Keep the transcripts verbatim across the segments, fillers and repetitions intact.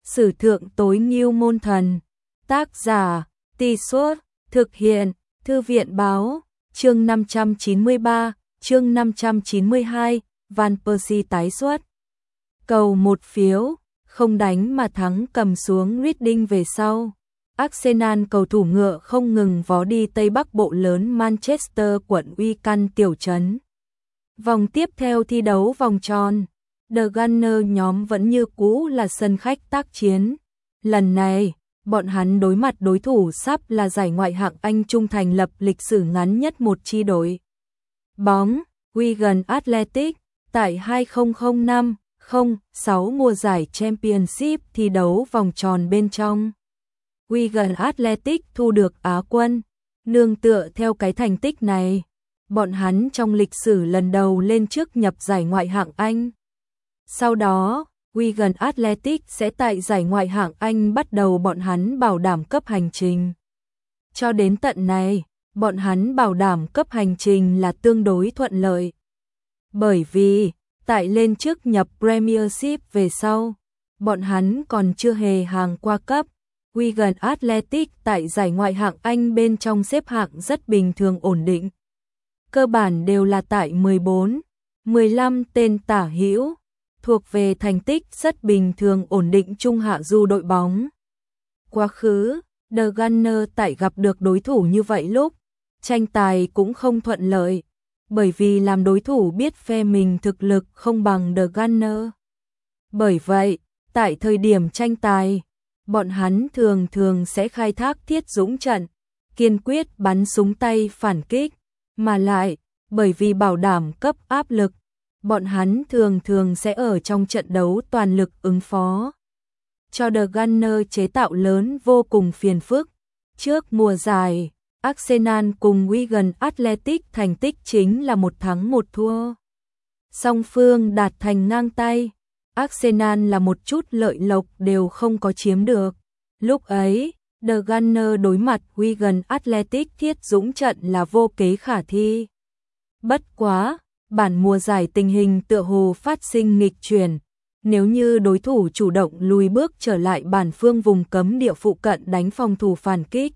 Sử thượng tối ngưu môn thần. Tác giả, Tì Suốt, thực hiện, Thư viện báo, chương năm trăm chín mươi ba, chương năm trăm chín mươi hai, Van Persie tái xuất. Cầu một phiếu, không đánh mà thắng cầm xuống Reading về sau. Arsenal cầu thủ ngựa không ngừng vó đi Tây Bắc bộ lớn Manchester quận Wigan tiểu trấn. Vòng tiếp theo thi đấu vòng tròn, The Gunners nhóm vẫn như cũ là sân khách tác chiến. Lần này, bọn hắn đối mặt đối thủ sắp là giải Ngoại hạng Anh trung thành lập lịch sử ngắn nhất một chi đội bóng, Wigan Athletic, tại hai không không năm không sáu mùa giải Championship thi đấu vòng tròn bên trong. Wigan Athletic thu được Á quân, nương tựa theo cái thành tích này, bọn hắn trong lịch sử lần đầu lên trước nhập giải Ngoại hạng Anh. Sau đó, Wigan Athletic sẽ tại giải Ngoại hạng Anh bắt đầu bọn hắn bảo đảm cấp hành trình. Cho đến tận này, bọn hắn bảo đảm cấp hành trình là tương đối thuận lợi. Bởi vì, tại lên trước nhập Premiership về sau, bọn hắn còn chưa hề hàng qua cấp. Wigan Athletic tại giải Ngoại hạng Anh bên trong xếp hạng rất bình thường ổn định. Cơ bản đều là tại mười bốn, mười lăm tên tả hữu, thuộc về thành tích rất bình thường ổn định trung hạ du đội bóng. Quá khứ, The Gunners tại gặp được đối thủ như vậy lúc, tranh tài cũng không thuận lợi, bởi vì làm đối thủ biết phe mình thực lực không bằng The Gunners. Bởi vậy, tại thời điểm tranh tài, bọn hắn thường thường sẽ khai thác thiết dũng trận, kiên quyết bắn súng tay phản kích, mà lại, bởi vì bảo đảm cấp áp lực, bọn hắn thường thường sẽ ở trong trận đấu toàn lực ứng phó. Cho The Gunners chế tạo lớn vô cùng phiền phức. Trước mùa giải, Arsenal cùng Wigan Athletic thành tích chính là một thắng một thua. Song phương đạt thành ngang tay, Arsenal là một chút lợi lộc đều không có chiếm được. Lúc ấy, The Gunners đối mặt Wigan Athletic thiết dũng trận là vô kế khả thi. Bất quá, bản mùa giải tình hình tựa hồ phát sinh nghịch chuyển, nếu như đối thủ chủ động lùi bước trở lại bản phương vùng cấm địa phụ cận đánh phòng thủ phản kích,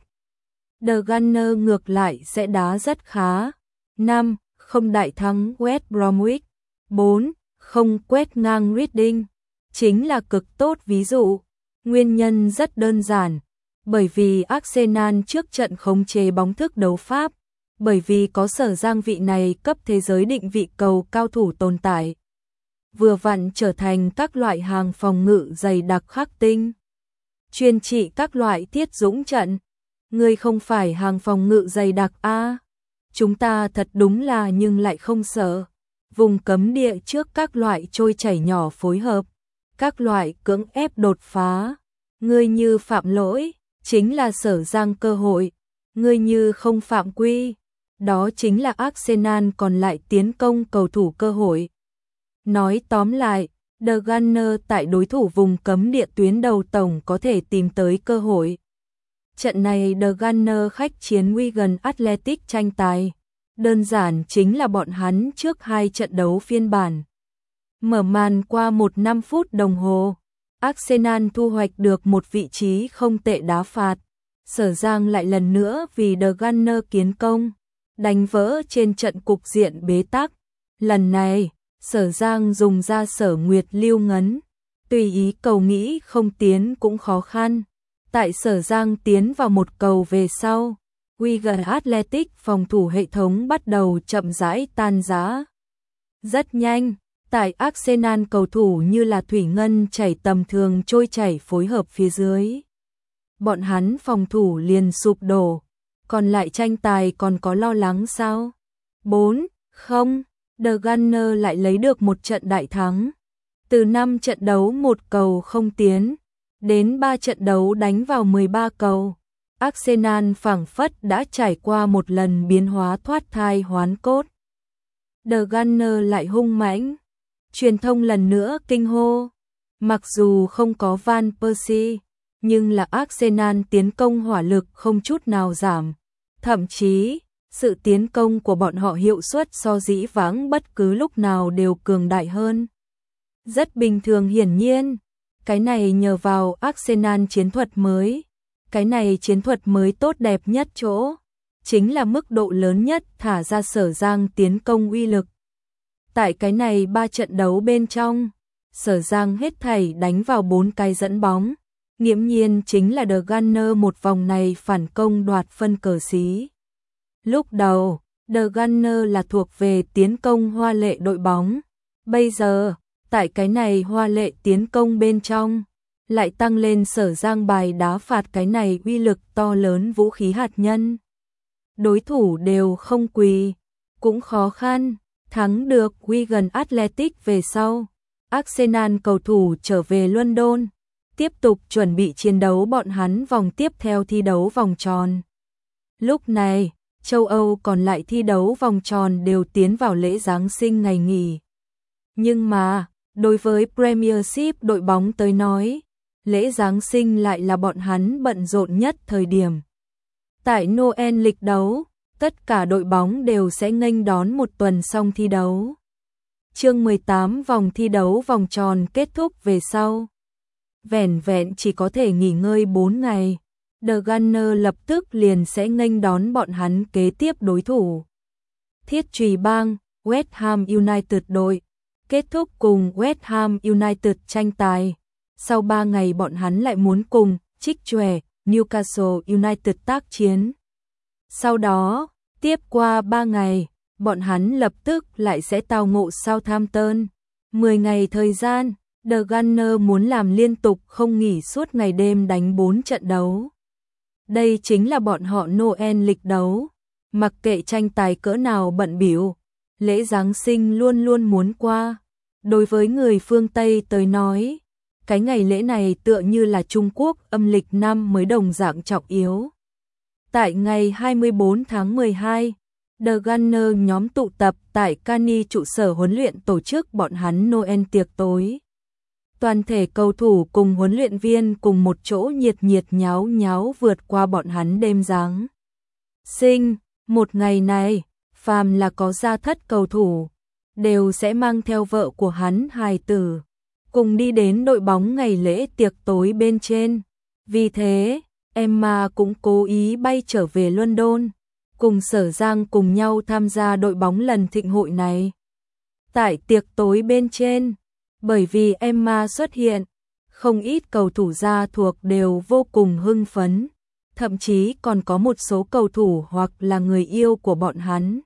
The Gunners ngược lại sẽ đá rất khá. năm không đại thắng West Bromwich, bốn không quét ngang Reading, chính là cực tốt ví dụ. Nguyên nhân rất đơn giản, bởi vì Arsenal trước trận khống chế bóng thức đấu pháp, bởi vì có Sở Giang vị này cấp thế giới định vị cầu cao thủ tồn tại, vừa vặn trở thành các loại hàng phòng ngự dày đặc khắc tinh, chuyên trị các loại thiết dũng trận. Người không phải hàng phòng ngự dày đặc a? À, chúng ta thật đúng là nhưng lại không sợ. Vùng cấm địa trước các loại trôi chảy nhỏ phối hợp, các loại cưỡng ép đột phá. Ngươi như phạm lỗi, chính là Sở Giang cơ hội. Ngươi như không phạm quy, đó chính là Arsenal còn lại tiến công cầu thủ cơ hội. Nói tóm lại, The Gunners tại đối thủ vùng cấm địa tuyến đầu tổng có thể tìm tới cơ hội. Trận này The Gunners khách chiến Wigan Athletic tranh tài, đơn giản chính là bọn hắn trước hai trận đấu phiên bản. Mở màn qua một năm phút đồng hồ, Arsenal thu hoạch được một vị trí không tệ đá phạt. Sở Giang lại lần nữa vì The Gunners kiến công, đánh vỡ trên trận cục diện bế tắc. Lần này, Sở Giang dùng ra Sở Nguyệt Lưu Ngấn, tùy ý cầu nghĩ không tiến cũng khó khăn. Tại Sở Giang tiến vào một cầu về sau, Wigan Athletic phòng thủ hệ thống bắt đầu chậm rãi tan rã. Rất nhanh, tại Arsenal cầu thủ như là thủy ngân chảy tầm thường trôi chảy phối hợp phía dưới, bọn hắn phòng thủ liền sụp đổ, còn lại tranh tài còn có lo lắng sao? bốn không, The Gunners lại lấy được một trận đại thắng. Từ năm trận đấu một cầu không tiến, đến ba trận đấu đánh vào mười ba cầu, Arsenal phảng phất đã trải qua một lần biến hóa thoát thai hoán cốt. The Gunners lại hung mãnh, truyền thông lần nữa kinh hô. Mặc dù không có Van Persie, nhưng là Arsenal tiến công hỏa lực không chút nào giảm. Thậm chí, sự tiến công của bọn họ hiệu suất so dĩ vãng bất cứ lúc nào đều cường đại hơn. Rất bình thường hiển nhiên, Cái này nhờ vào Arsenal chiến thuật mới. Cái này chiến thuật mới tốt đẹp nhất chỗ, chính là mức độ lớn nhất thả ra Sở Giang tiến công uy lực. Tại cái này ba trận đấu bên trong, Sở Giang hết thảy đánh vào bốn cái dẫn bóng, nghiễm nhiên chính là The Gunner một vòng này phản công đoạt phân cờ xí. Lúc đầu, The Gunner là thuộc về tiến công hoa lệ đội bóng, bây giờ, tại cái này hoa lệ tiến công bên trong, lại tăng lên Sở Giang bài đá phạt cái này uy lực to lớn vũ khí hạt nhân. Đối thủ đều không quỳ, cũng khó khăn, thắng được Wigan Athletic về sau. Arsenal cầu thủ trở về London, tiếp tục chuẩn bị chiến đấu bọn hắn vòng tiếp theo thi đấu vòng tròn. Lúc này, châu Âu còn lại thi đấu vòng tròn đều tiến vào lễ Giáng sinh ngày nghỉ. Nhưng mà, đối với Premiership đội bóng tới nói, lễ Giáng sinh lại là bọn hắn bận rộn nhất thời điểm. Tại Noel lịch đấu, tất cả đội bóng đều sẽ nghênh đón một tuần xong thi đấu. Chương mười tám vòng thi đấu vòng tròn kết thúc về sau. Vẻn vẹn chỉ có thể nghỉ ngơi bốn ngày. The Gunner lập tức liền sẽ nghênh đón bọn hắn kế tiếp đối thủ. Thiết Chùy Bang, West Ham United đội, kết thúc cùng West Ham United tranh tài. Sau ba ngày bọn hắn lại muốn cùng Trích Chòe, Newcastle United tác chiến. Sau đó, tiếp qua ba ngày, bọn hắn lập tức lại sẽ tao ngộ Southampton. mười ngày thời gian, The Gunner muốn làm liên tục không nghỉ suốt ngày đêm đánh bốn trận đấu. Đây chính là bọn họ Noel lịch đấu. Mặc kệ tranh tài cỡ nào bận bịu, lễ Giáng sinh luôn luôn muốn qua. Đối với người phương Tây tới nói, cái ngày lễ này tựa như là Trung Quốc âm lịch năm mới đồng dạng trọng yếu. Tại ngày hai mươi bốn tháng mười hai, The Gunner nhóm tụ tập tại Cani trụ sở huấn luyện tổ chức bọn hắn Noel tiệc tối. Toàn thể cầu thủ cùng huấn luyện viên cùng một chỗ nhiệt nhiệt nháo nháo vượt qua bọn hắn đêm Giáng sinh. Một ngày này, phàm là có gia thất cầu thủ, đều sẽ mang theo vợ của hắn hài tử, cùng đi đến đội bóng ngày lễ tiệc tối bên trên. Vì thế, Emma cũng cố ý bay trở về London, cùng Sở Giang cùng nhau tham gia đội bóng lần thịnh hội này. Tại tiệc tối bên trên, bởi vì Emma xuất hiện, không ít cầu thủ gia thuộc đều vô cùng hưng phấn, thậm chí còn có một số cầu thủ hoặc là người yêu của bọn hắn,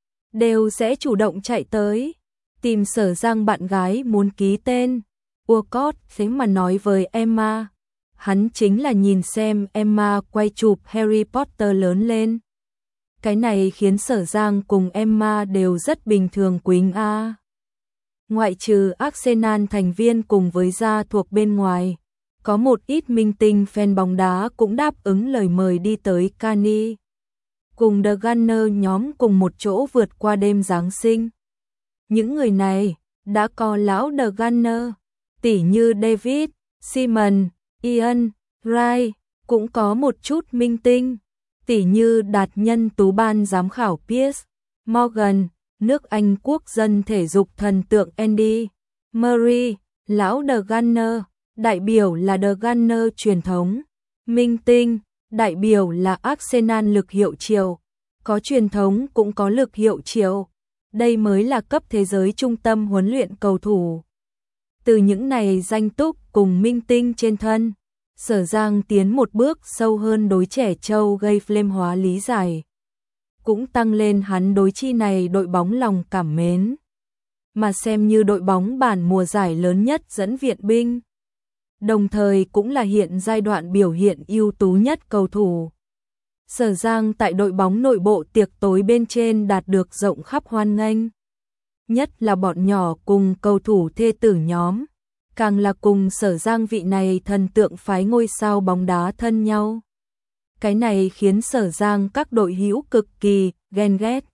đều sẽ chủ động chạy tới, tìm Sở Giang bạn gái muốn ký tên. Walcott thế mà nói với Emma, hắn chính là nhìn xem Emma quay chụp Harry Potter lớn lên. Cái này khiến Sở Giang cùng Emma đều rất bình thường Quỳnh A. Ngoại trừ Arsenal thành viên cùng với gia thuộc bên ngoài, có một ít minh tinh fan bóng đá cũng đáp ứng lời mời đi tới Cani, cùng The Gunner nhóm cùng một chỗ vượt qua đêm Giáng sinh. Những người này đã có lão The Gunner, tỉ như David, Simon, Ian, Wright, cũng có một chút minh tinh, tỉ như đạt nhân tú ban giám khảo Piers Morgan, nước Anh quốc dân thể dục thần tượng Andy Murray, lão The Gunner, đại biểu là The Gunner truyền thống, minh tinh, đại biểu là Arsenal lực hiệu triệu, có truyền thống cũng có lực hiệu triệu, đây mới là cấp thế giới trung tâm huấn luyện cầu thủ. Từ những này danh túc cùng minh tinh trên thân, Sở Giang tiến một bước sâu hơn đối trẻ trâu gây flame hóa lý giải, cũng tăng lên hắn đối chi này đội bóng lòng cảm mến, mà xem như đội bóng bản mùa giải lớn nhất dẫn viện binh, đồng thời cũng là hiện giai đoạn biểu hiện ưu tú nhất cầu thủ. Sở Giang tại đội bóng nội bộ tiệc tối bên trên đạt được rộng khắp hoan nghênh, nhất là bọn nhỏ cùng cầu thủ thê tử nhóm, càng là cùng Sở Giang vị này thần tượng phái ngôi sao bóng đá thân nhau. Cái này khiến Sở Giang các đội hữu cực kỳ ghen ghét.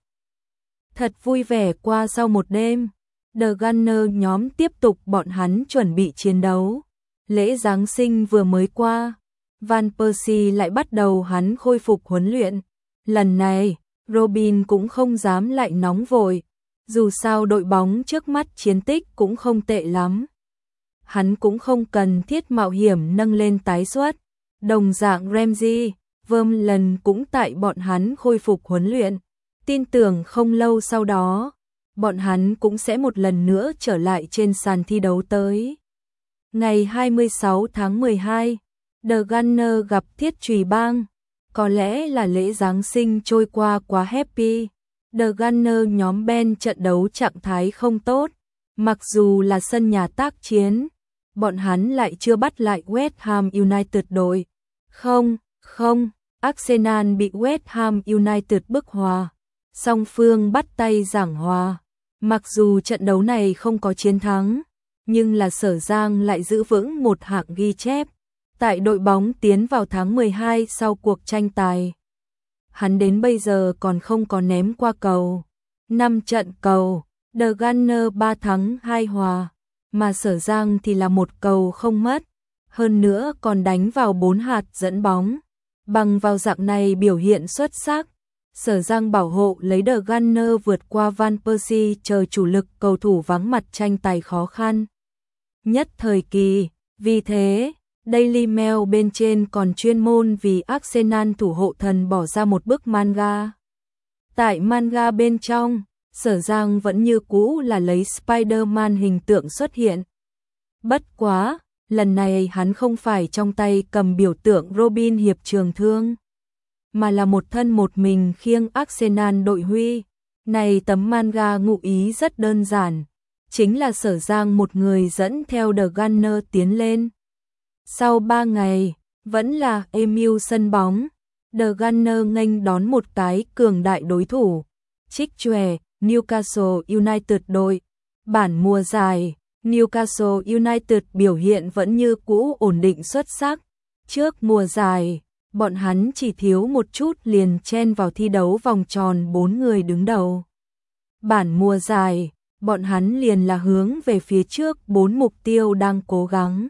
Thật vui vẻ qua sau một đêm, The Gunner nhóm tiếp tục bọn hắn chuẩn bị chiến đấu. Lễ Giáng sinh vừa mới qua, Van Persie lại bắt đầu hắn khôi phục huấn luyện. Lần này, Robin cũng không dám lại nóng vội, dù sao đội bóng trước mắt chiến tích cũng không tệ lắm. hắn cũng không cần thiết mạo hiểm nâng lên tái xuất. Đồng dạng Ramsey, Vermaelen cũng tại bọn hắn khôi phục huấn luyện, tin tưởng không lâu sau đó, bọn hắn cũng sẽ một lần nữa trở lại trên sàn thi đấu tới. Ngày hai mươi sáu tháng mười hai, The Gunner gặp Thiết Chùy Bang, có lẽ là lễ Giáng sinh trôi qua quá happy. The Gunner nhóm Ben trận đấu trạng thái không tốt, mặc dù là sân nhà tác chiến, bọn hắn lại chưa bắt lại West Ham United đội. Không, không, Arsenal bị West Ham United bức hòa, song phương bắt tay giảng hòa. Mặc dù trận đấu này không có chiến thắng, nhưng là Sở Giang lại giữ vững một hạng ghi chép tại đội bóng tiến vào tháng mười hai sau cuộc tranh tài. Hắn đến bây giờ còn không có ném qua cầu. năm trận cầu, The Gunner ba thắng hai hòa, mà Sở Giang thì là một cầu không mất, hơn nữa còn đánh vào bốn hạt dẫn bóng. Bằng vào dạng này biểu hiện xuất sắc, Sở Giang bảo hộ lấy The Gunner vượt qua Van Persie chờ chủ lực cầu thủ vắng mặt tranh tài khó khăn nhất thời kỳ. Vì thế, Daily Mail bên trên còn chuyên môn vì Arsenal thủ hộ thần bỏ ra một bức manga. Tại manga bên trong, Sở Giang vẫn như cũ là lấy Spider-Man hình tượng xuất hiện. Bất quá, lần này hắn không phải trong tay cầm biểu tượng Robin hiệp trường thương, mà là một thân một mình khiêng Arsenal đội huy. Này tấm manga ngụ ý rất đơn giản, chính là Sở Giang một người dẫn theo The Gunner tiến lên. Sau ba ngày, vẫn là Emil sân bóng, The Gunner nghênh đón một cái cường đại đối thủ, Trích Chòe, Newcastle United đội. Bản mùa giải, Newcastle United biểu hiện vẫn như cũ ổn định xuất sắc. Trước mùa giải, bọn hắn chỉ thiếu một chút liền chen vào thi đấu vòng tròn bốn người đứng đầu. Bản mùa giải, bọn hắn liền là hướng về phía trước bốn mục tiêu đang cố gắng.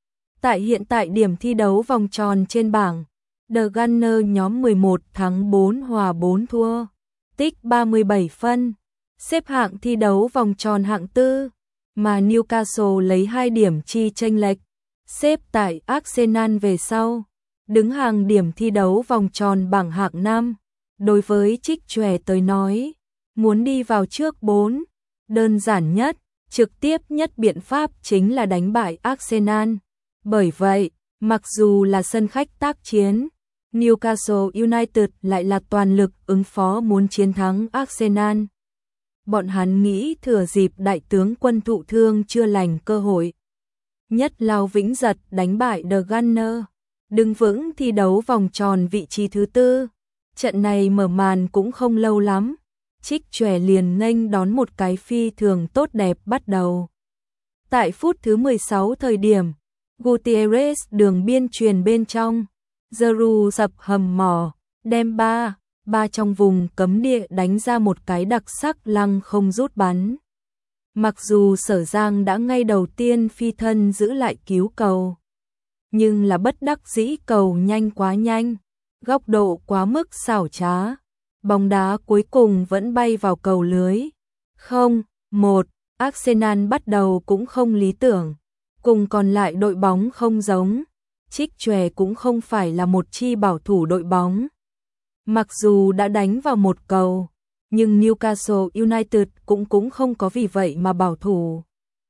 Tại hiện tại điểm thi đấu vòng tròn trên bảng, The Gunner nhóm mười một thắng bốn hòa bốn thua, tích ba mươi bảy phân, xếp hạng thi đấu vòng tròn hạng tư, mà Newcastle lấy hai điểm chi chênh lệch, xếp tại Arsenal về sau, đứng hàng điểm thi đấu vòng tròn bảng hạng năm. Đối với Trích Chòe tới nói, muốn đi vào trước bốn, đơn giản nhất, trực tiếp nhất biện pháp chính là đánh bại Arsenal. Bởi vậy, mặc dù là sân khách tác chiến, Newcastle United lại là toàn lực ứng phó muốn chiến thắng Arsenal. Bọn hắn nghĩ thừa dịp đại tướng quân thụ thương chưa lành cơ hội, nhất lao vĩnh giật đánh bại The Gunner, đứng vững thi đấu vòng tròn vị trí thứ tư. Trận này mở màn cũng không lâu lắm, Trích Chòe liền nghênh đón một cái phi thường tốt đẹp bắt đầu. Tại phút thứ mười sáu thời điểm, Gutierrez đường biên truyền bên trong, Giroud sập hầm mỏ, đem ba, ba trong vùng cấm địa đánh ra một cái đặc sắc lăng không rút bắn. Mặc dù Sở Giang đã ngay đầu tiên phi thân giữ lại cứu cầu, nhưng là bất đắc dĩ cầu nhanh quá nhanh, góc độ quá mức xảo trá, bóng đá cuối cùng vẫn bay vào cầu lưới. Không, một, Arsenal bắt đầu cũng không lý tưởng, cùng còn lại đội bóng không giống, Trích Chòe cũng không phải là một chi bảo thủ đội bóng. Mặc dù đã đánh vào một cầu, nhưng Newcastle United cũng cũng không có vì vậy mà bảo thủ,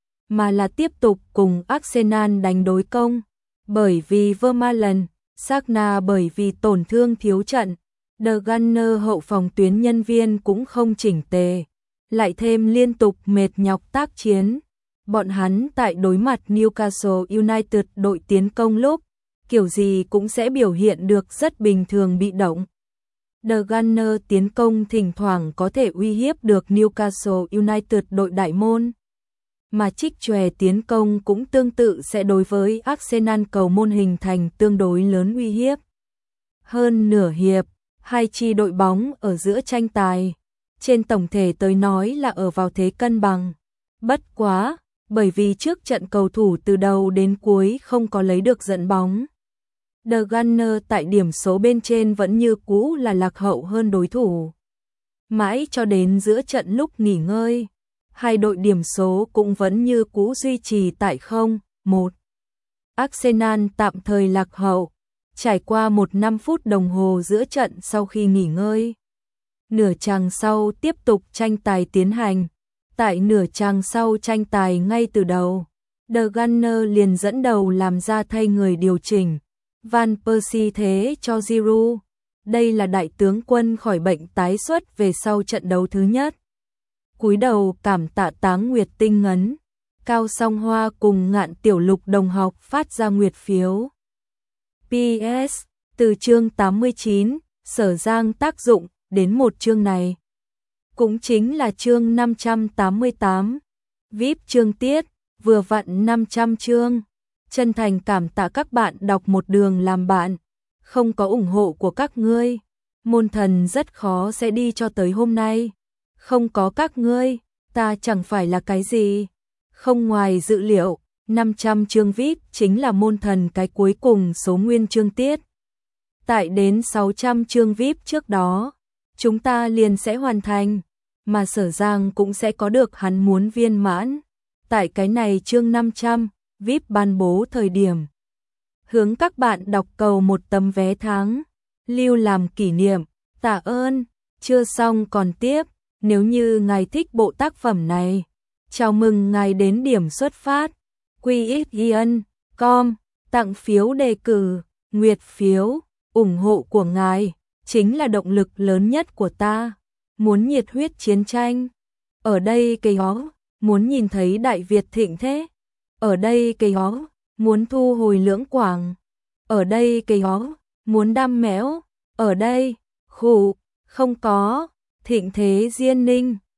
mà là tiếp tục cùng Arsenal đánh đối công. Bởi vì Vermaelen, Sagna bởi vì tổn thương thiếu trận, The Gunner hậu phòng tuyến nhân viên cũng không chỉnh tề, lại thêm liên tục mệt nhọc tác chiến. Bọn hắn tại đối mặt Newcastle United đội tiến công lúc, kiểu gì cũng sẽ biểu hiện được rất bình thường bị động. The Gunner tiến công thỉnh thoảng có thể uy hiếp được Newcastle United đội đại môn, mà Trích Chòe tiến công cũng tương tự sẽ đối với Arsenal cầu môn hình thành tương đối lớn uy hiếp. Hơn nửa hiệp, hai chi đội bóng ở giữa tranh tài, trên tổng thể tới nói là ở vào thế cân bằng. Bất quá, bởi vì trước trận cầu thủ từ đầu đến cuối không có lấy được dẫn bóng, The Gunner tại điểm số bên trên vẫn như cũ là lạc hậu hơn đối thủ. Mãi cho đến giữa trận lúc nghỉ ngơi, hai đội điểm số cũng vẫn như cũ duy trì tại không, một. Arsenal tạm thời lạc hậu, trải qua một năm phút đồng hồ giữa trận sau khi nghỉ ngơi. Nửa chàng sau tiếp tục tranh tài tiến hành. Tại nửa chàng sau tranh tài ngay từ đầu, The Gunner liền dẫn đầu làm ra thay người điều chỉnh. Van Persie thế cho Giroud. Đây là đại tướng quân khỏi bệnh tái xuất về sau trận đấu thứ nhất. Cúi đầu cảm tạ Táng Nguyệt tinh ngấn. Cao Song Hoa cùng Ngạn Tiểu Lục đồng học phát ra nguyệt phiếu. pê ét. Từ chương tám mươi chín, Sở Giang tác dụng đến một chương này. Cũng chính là chương năm trăm tám mươi tám. vê i pê chương tiết, vừa vặn năm trăm chương. Chân thành cảm tạ các bạn đọc một đường làm bạn. Không có ủng hộ của các ngươi, môn thần rất khó sẽ đi cho tới hôm nay. Không có các ngươi, ta chẳng phải là cái gì. Không ngoài dự liệu, năm trăm chương vê i pê chính là môn thần cái cuối cùng số nguyên chương tiết. Tại đến sáu trăm chương vê i pê trước đó, chúng ta liền sẽ hoàn thành, mà Sở Giang cũng sẽ có được hắn muốn viên mãn. Tại cái này chương năm trăm, vê i pê ban bố thời điểm. Hướng các bạn đọc cầu một tấm vé tháng, lưu làm kỷ niệm, tạ ơn, chưa xong còn tiếp. Nếu như ngài thích bộ tác phẩm này, chào mừng ngài đến điểm xuất phát, quy ích yên, com, tặng phiếu đề cử, nguyệt phiếu, ủng hộ của ngài, chính là động lực lớn nhất của ta. Muốn nhiệt huyết chiến tranh, ở đây cây ó, muốn nhìn thấy Đại Việt thịnh thế, ở đây cây ó, muốn thu hồi Lưỡng Quảng, ở đây cây ó, muốn đam mẽo, ở đây, khủ, không có, thịnh thế Diên Ninh.